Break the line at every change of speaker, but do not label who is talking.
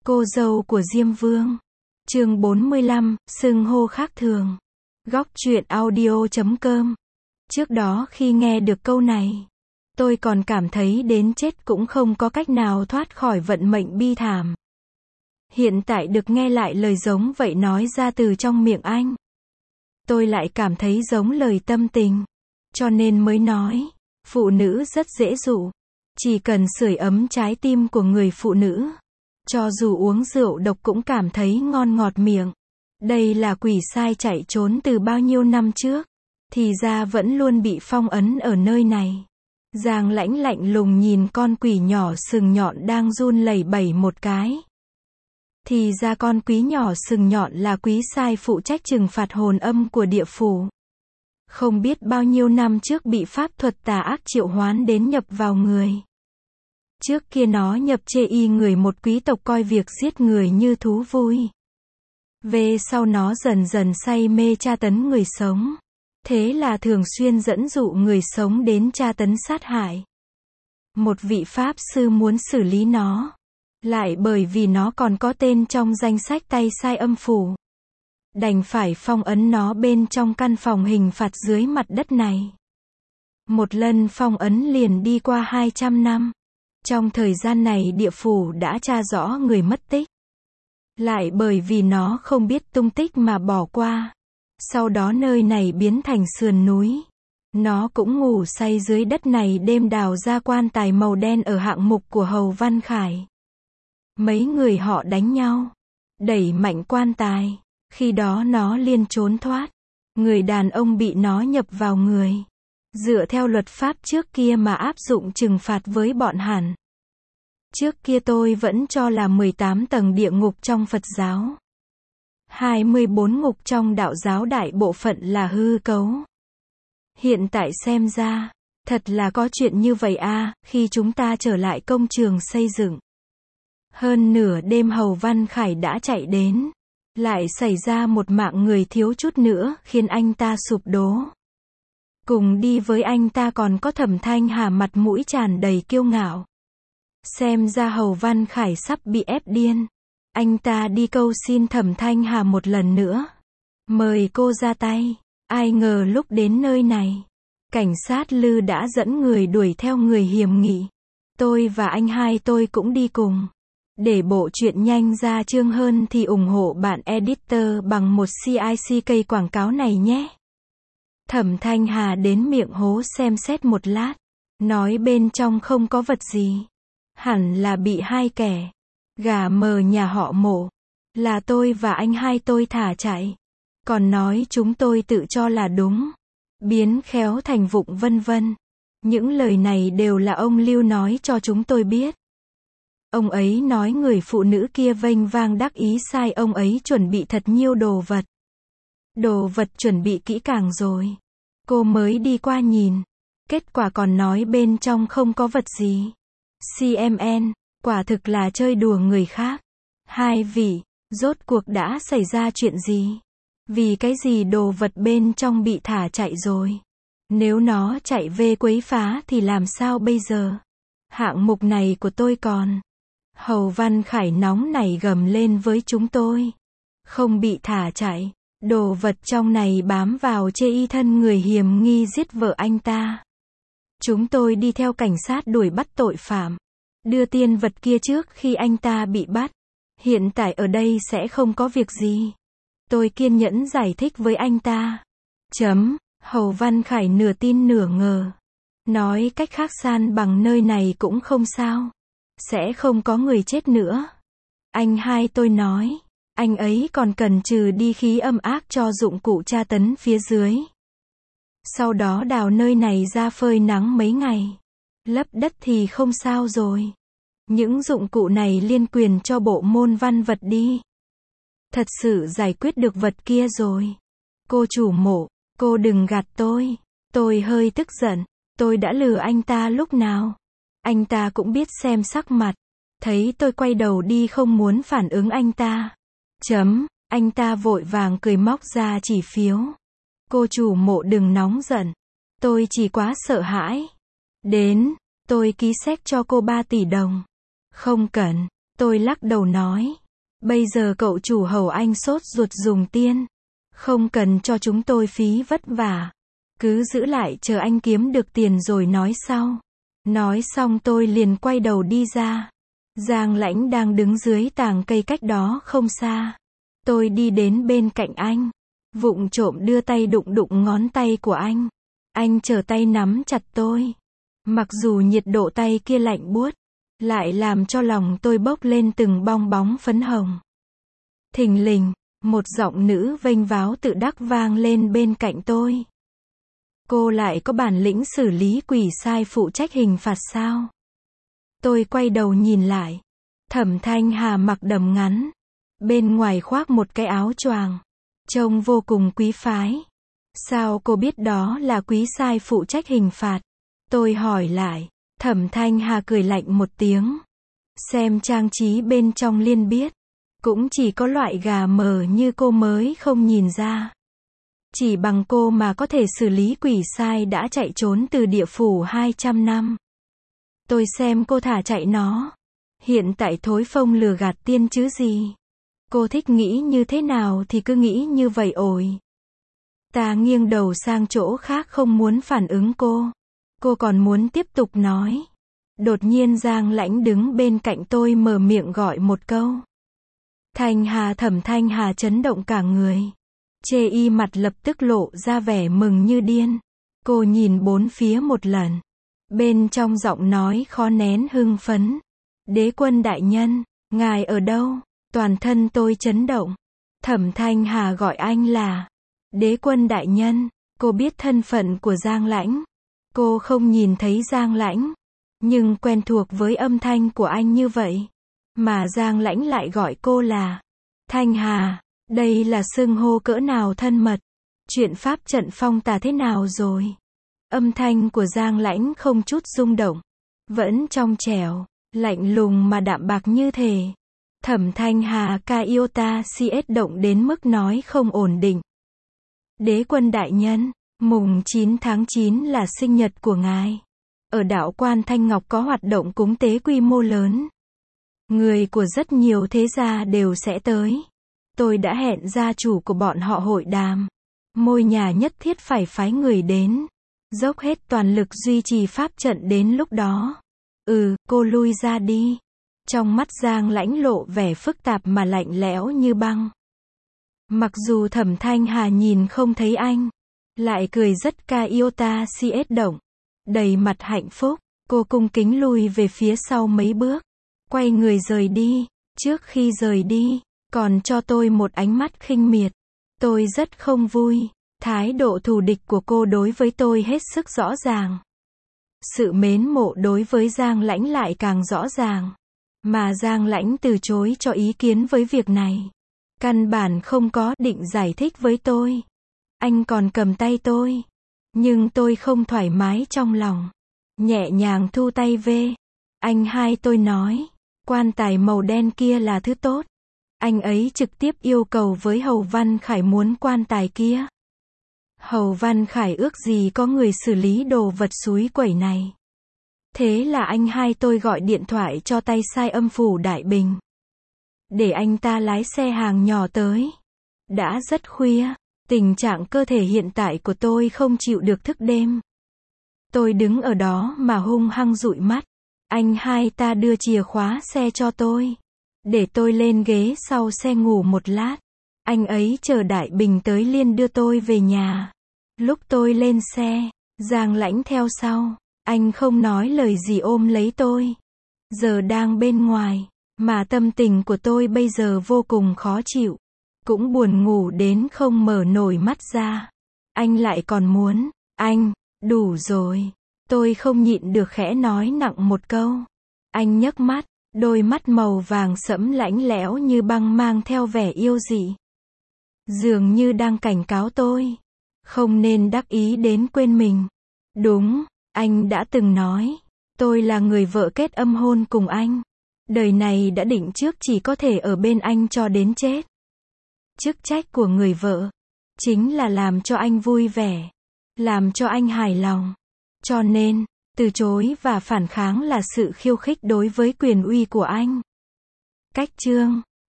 Cô dâu của Diêm Vương. Chương 45, xưng hô khác thường. Góc truyện audio.com. Trước đó khi nghe được câu này, tôi còn cảm thấy đến chết cũng không có cách nào thoát khỏi vận mệnh bi thảm. Hiện tại được nghe lại lời giống vậy nói ra từ trong miệng anh, tôi lại cảm thấy giống lời tâm tình. Cho nên mới nói, phụ nữ rất dễ dụ. Chỉ cần sưởi ấm trái tim của người phụ nữ, cho dù uống rượu độc cũng cảm thấy ngon ngọt miệng. Đây là quỷ sai chạy trốn từ bao nhiêu năm trước, thì ra vẫn luôn bị phong ấn ở nơi này. Giang Lãnh lạnh lùng nhìn con quỷ nhỏ sừng nhọn đang run lẩy bẩy một cái. Thì ra con quỷ nhỏ sừng nhọn là quý sai phụ trách trừng phạt hồn âm của địa phủ. Không biết bao nhiêu năm trước bị pháp thuật tà ác triệu hoán đến nhập vào người. Trước kia nó nhập chê y người một quý tộc coi việc giết người như thú vui. Về sau nó dần dần say mê tra tấn người sống. Thế là thường xuyên dẫn dụ người sống đến tra tấn sát hại. Một vị pháp sư muốn xử lý nó. Lại bởi vì nó còn có tên trong danh sách tay sai âm phủ, đành phải phong ấn nó bên trong căn phòng hình phạt dưới mặt đất này. Một lần phong ấn liền đi qua 200 năm. Trong thời gian này địa phủ đã tra rõ người mất tích. Lại bởi vì nó không biết tung tích mà bỏ qua. Sau đó nơi này biến thành sườn núi. Nó cũng ngủ say dưới đất này đêm đào ra quan tài màu đen ở hạng mục của Hầu Văn Khải. Mấy người họ đánh nhau, đẩy mạnh quan tài. Khi đó nó liên trốn thoát. Người đàn ông bị nó nhập vào người. Dựa theo luật pháp trước kia mà áp dụng trừng phạt với bọn hắn. Trước kia tôi vẫn cho là 18 tầng địa ngục trong Phật giáo, 24 ngục trong đạo giáo đại bộ phận là hư cấu. Hiện tại xem ra, thật là có chuyện như vậy à. Khi chúng ta trở lại công trường xây dựng, hơn nửa đêm Hầu Văn Khải đã chạy đến. Lại xảy ra một mạng người thiếu chút nữa khiến anh ta sụp đổ. Cùng đi với anh ta còn có Thẩm Thanh Hà mặt mũi tràn đầy kiêu ngạo. Xem ra Hầu Văn Khải sắp bị ép điên. Anh ta đi cầu xin Thẩm Thanh Hà một lần nữa, mời cô ra tay. Ai ngờ lúc đến nơi này, cảnh sát Lư đã dẫn người đuổi theo người hiểm nghi. Tôi và anh hai tôi cũng đi cùng. Để bộ truyện nhanh ra chương hơn thì ủng hộ bạn editor bằng một CICK quảng cáo này nhé. Thẩm Thanh Hà đến miệng hố xem xét một lát, nói bên trong không có vật gì. Hẳn là bị hai kẻ gà mờ nhà họ Mộ, là tôi và anh hai tôi thả chạy. Còn nói chúng tôi tự cho là đúng, biến khéo thành vụng vân vân. Những lời này đều là ông Lưu nói cho chúng tôi biết. Ông ấy nói người phụ nữ kia vênh vang đắc ý sai ông ấy chuẩn bị thật nhiều đồ vật. Đồ vật chuẩn bị kỹ càng rồi. Cô mới đi qua nhìn. Kết quả còn nói bên trong không có vật gì. CMN, quả thực là chơi đùa người khác. Hai vị, rốt cuộc đã xảy ra chuyện gì? Vì cái gì đồ vật bên trong bị thả chạy rồi? Nếu nó chạy về quấy phá thì làm sao bây giờ? Hạng mục này của tôi còn. Hầu Văn Khải nóng nảy gầm lên với chúng tôi. Không bị thả chạy. Đồ vật trong này bám vào chê y thân người hiểm nghi giết vợ anh ta. Chúng tôi đi theo cảnh sát đuổi bắt tội phạm. Đưa tiên vật kia trước khi anh ta bị bắt. Hiện tại ở đây sẽ không có việc gì. Tôi kiên nhẫn giải thích với anh ta. Hầu Văn Khải nửa tin nửa ngờ. Nói cách khác san bằng nơi này cũng không sao. Sẽ không có người chết nữa. Anh hai tôi nói, anh ấy còn cần trừ đi khí âm ác cho dụng cụ tra tấn phía dưới. Sau đó đào nơi này ra phơi nắng mấy ngày. Lấp đất thì không sao rồi. Những dụng cụ này liên quyền cho bộ môn văn vật đi. Thật sự giải quyết được vật kia rồi. Cô chủ Mộ, cô đừng gạt tôi. Tôi hơi tức giận. Tôi đã lừa anh ta lúc nào? Anh ta cũng biết xem sắc mặt. Thấy tôi quay đầu đi không muốn phản ứng anh ta. Anh ta vội vàng cười móc ra chỉ phiếu. Cô chủ Mộ đừng nóng giận. Tôi chỉ quá sợ hãi. Đến, tôi ký séc cho cô 3 tỷ đồng. Không cần. Tôi lắc đầu nói. Bây giờ cậu chủ hầu anh sốt ruột dùng tiền. Không cần cho chúng tôi phí vất vả. Cứ giữ lại chờ anh kiếm được tiền rồi nói sau. Nói xong tôi liền quay đầu đi ra. Giang Lãnh đang đứng dưới tàng cây cách đó không xa. Tôi đi đến bên cạnh anh. Vụng trộm đưa tay đụng đụng ngón tay của anh. Anh trở tay nắm chặt tôi. Mặc dù nhiệt độ tay kia lạnh buốt, lại làm cho lòng tôi bốc lên từng bong bóng phấn hồng. Thình lình, một giọng nữ vênh váo tự đắc vang lên bên cạnh tôi. Cô lại có bản lĩnh xử lý quỷ sai phụ trách hình phạt sao? Tôi quay đầu nhìn lại. Thẩm Thanh Hà mặc đầm ngắn. Bên ngoài khoác một cái áo choàng. Trông vô cùng quý phái. Sao cô biết đó là quý sai phụ trách hình phạt? Tôi hỏi lại. Thẩm Thanh Hà cười lạnh một tiếng. Xem trang trí bên trong liền biết. Cũng chỉ có loại gà mờ như cô mới không nhìn ra. Chỉ bằng cô mà có thể xử lý quỷ sai đã chạy trốn từ địa phủ 200 năm. Tôi xem cô thả chạy nó. Hiện tại thối phông lừa gạt tiên chứ gì. Cô thích nghĩ như thế nào thì cứ nghĩ như vậy ổi. Ta nghiêng đầu sang chỗ khác không muốn phản ứng cô. Cô còn muốn tiếp tục nói. Đột nhiên Giang Lãnh đứng bên cạnh tôi mở miệng gọi một câu. Thanh Hà. Thẩm Thanh Hà chấn động cả người. Chê y mặt lập tức lộ ra vẻ mừng như điên. Cô nhìn bốn phía một lần. Bên trong giọng nói khó nén hưng phấn. Đế quân đại nhân, ngài ở đâu? Toàn thân tôi chấn động. Thẩm Thanh Hà gọi anh là Đế quân đại nhân. Cô biết thân phận của Giang Lãnh. Cô không nhìn thấy Giang Lãnh, nhưng quen thuộc với âm thanh của anh như vậy. Mà Giang Lãnh lại gọi cô là Thanh Hà. Đây là xưng hô cỡ nào thân mật. Chuyện pháp trận phong tà thế nào rồi? Âm thanh của Giang Lãnh không chút rung động. Vẫn trong trẻo, lạnh lùng mà đạm bạc như thể. Thẩm Thanh Hà ca iota cs động đến mức nói không ổn định. Đế quân đại nhân, mùng 9 tháng 9 là sinh nhật của ngài. Ở đạo quan Thanh Ngọc có hoạt động cúng tế quy mô lớn. Người của rất nhiều thế gia đều sẽ tới. Tôi đã hẹn gia chủ của bọn họ hội đàm. Ngôi nhà nhất thiết phải phái người đến. Dốc hết toàn lực duy trì pháp trận đến lúc đó. Cô lui ra đi. Trong mắt Giang Lãnh lộ vẻ phức tạp mà lạnh lẽo như băng. Mặc dù Thẩm Thanh Hà nhìn không thấy anh, lại cười rất ca iota cs động. Đầy mặt hạnh phúc, cô cung kính lùi về phía sau mấy bước. Quay người rời đi. Trước khi rời đi, còn cho tôi một ánh mắt khinh miệt. Tôi rất không vui. Thái độ thù địch của cô đối với tôi hết sức rõ ràng. Sự mến mộ đối với Giang Lãnh lại càng rõ ràng. Mà Giang Lãnh từ chối cho ý kiến với việc này. Căn bản không có định giải thích với tôi. Anh còn cầm tay tôi. Nhưng tôi không thoải mái trong lòng. Nhẹ nhàng thu tay về. Anh hai tôi nói. Quan tài màu đen kia là thứ tốt. Anh ấy trực tiếp yêu cầu với Hầu Văn Khải muốn quan tài kia. Hầu Văn Khải ước gì có người xử lý đồ vật xúi quẩy này. Thế là anh hai tôi gọi điện thoại cho tay sai âm phủ Đại Bình. Để anh ta lái xe hàng nhỏ tới. Đã rất khuya. Tình trạng cơ thể hiện tại của tôi không chịu được thức đêm. Tôi đứng ở đó mà hung hăng dụi mắt. Anh hai ta đưa chìa khóa xe cho tôi. Để tôi lên ghế sau xe ngủ một lát. Anh ấy chờ Đại Bình tới liền đưa tôi về nhà. Lúc tôi lên xe, Giang Lãnh theo sau. Anh không nói lời gì ôm lấy tôi. Giờ đang bên ngoài, mà tâm tình của tôi bây giờ vô cùng khó chịu. Cũng buồn ngủ đến không mở nổi mắt ra. Anh lại còn muốn, anh, đủ rồi. Tôi không nhịn được khẽ nói nặng một câu. Anh nhấc mắt, đôi mắt màu vàng sẫm lạnh lẽo như băng mang theo vẻ yêu dị. Dường như đang cảnh cáo tôi. Không nên đắc ý đến quên mình. Đúng, anh đã từng nói. Tôi là người vợ kết âm hôn cùng anh. Đời này đã định trước chỉ có thể ở bên anh cho đến chết. Chức trách của người vợ chính là làm cho anh vui vẻ, làm cho anh hài lòng. Cho nên, từ chối và phản kháng là sự khiêu khích đối với quyền uy của anh. Cách chương